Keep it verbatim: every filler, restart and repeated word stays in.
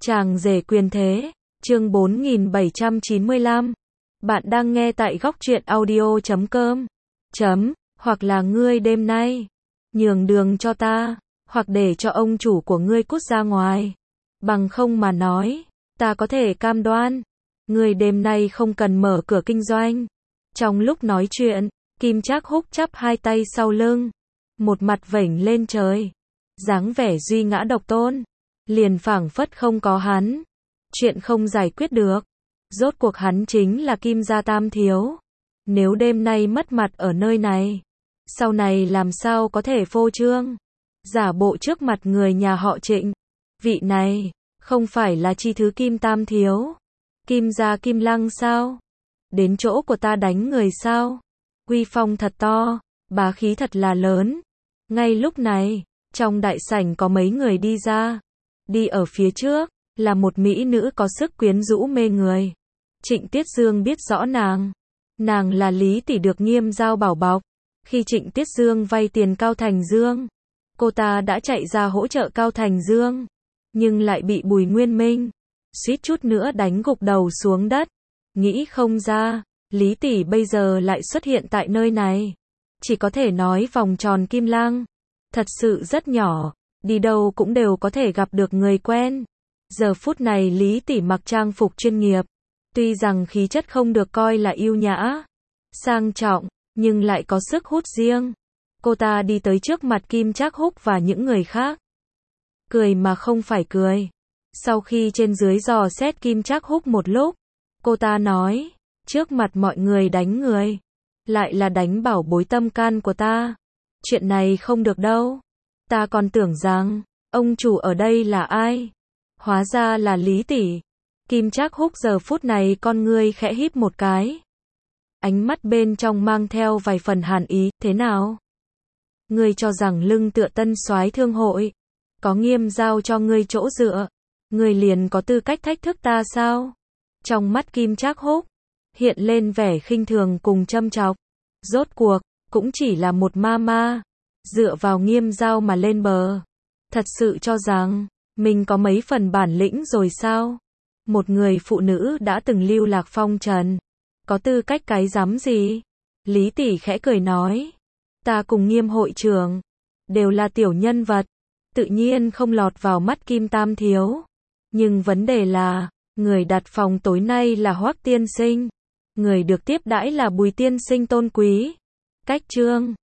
Chàng rể quyền thế, chương bốn nghìn bảy trăm chín mươi lăm. Bạn đang nghe tại góc truyện audio chấm com. Chấm, hoặc là ngươi đêm nay, nhường đường cho ta, hoặc để cho ông chủ của ngươi cút ra ngoài. Bằng không mà nói, ta có thể cam đoan, ngươi đêm nay không cần mở cửa kinh doanh. Trong lúc nói chuyện, Kim Trác Húc chắp hai tay sau lưng, một mặt vểnh lên trời, dáng vẻ duy ngã độc tôn, liền phảng phất không có hắn, chuyện không giải quyết được. Rốt cuộc hắn chính là Kim gia tam thiếu. Nếu đêm nay mất mặt ở nơi này, sau này làm sao có thể phô trương, giả bộ trước mặt người nhà họ Trịnh. Vị này, không phải là chi thứ Kim tam thiếu, Kim gia Kim Lăng sao? Đến chỗ của ta đánh người sao? Uy phong thật to, bá khí thật là lớn. Ngay lúc này, trong đại sảnh có mấy người đi ra. Đi ở phía trước, là một mỹ nữ có sức quyến rũ mê người. Trịnh Tiết Dương biết rõ nàng. Nàng là Lý tỷ được Nghiêm giao bảo bọc. Khi Trịnh Tiết Dương vay tiền Cao Thành Dương, cô ta đã chạy ra hỗ trợ Cao Thành Dương, nhưng lại bị Bùi Nguyên Minh suýt chút nữa đánh gục đầu xuống đất. Nghĩ không ra, Lý tỷ bây giờ lại xuất hiện tại nơi này. Chỉ có thể nói vòng tròn Kim Lăng thật sự rất nhỏ, đi đâu cũng đều có thể gặp được người quen. Giờ phút này Lý tỷ mặc trang phục chuyên nghiệp, tuy rằng khí chất không được coi là yêu nhã, sang trọng, nhưng lại có sức hút riêng. Cô ta đi tới trước mặt Kim Trác Húc và những người khác, cười mà không phải cười. Sau khi trên dưới dò xét Kim Trác Húc một lúc, cô ta nói, trước mặt mọi người đánh người, lại là đánh bảo bối tâm can của ta. Chuyện này không được đâu. Ta còn tưởng rằng, ông chủ ở đây là ai? Hóa ra là Lý tỷ. Kim Trác Húc giờ phút này con ngươi khẽ híp một cái. Ánh mắt bên trong mang theo vài phần hàn ý, thế nào? Ngươi cho rằng lưng tựa Tân Soái Thương hội, có Nghiêm giao cho ngươi chỗ dựa, ngươi liền có tư cách thách thức ta sao? Trong mắt Kim Trác Húc hiện lên vẻ khinh thường cùng châm chọc. Rốt cuộc, cũng chỉ là một ma ma, dựa vào Nghiêm giao mà lên bờ. Thật sự cho rằng, mình có mấy phần bản lĩnh rồi sao? Một người phụ nữ đã từng lưu lạc phong trần, có tư cách cái rắm gì? Lý tỷ khẽ cười nói, ta cùng Nghiêm hội trưởng, đều là tiểu nhân vật, tự nhiên không lọt vào mắt Kim tam thiếu. Nhưng vấn đề là, người đặt phòng tối nay là Hoắc tiên sinh, người được tiếp đãi là Bùi tiên sinh tôn quý. Cách trương,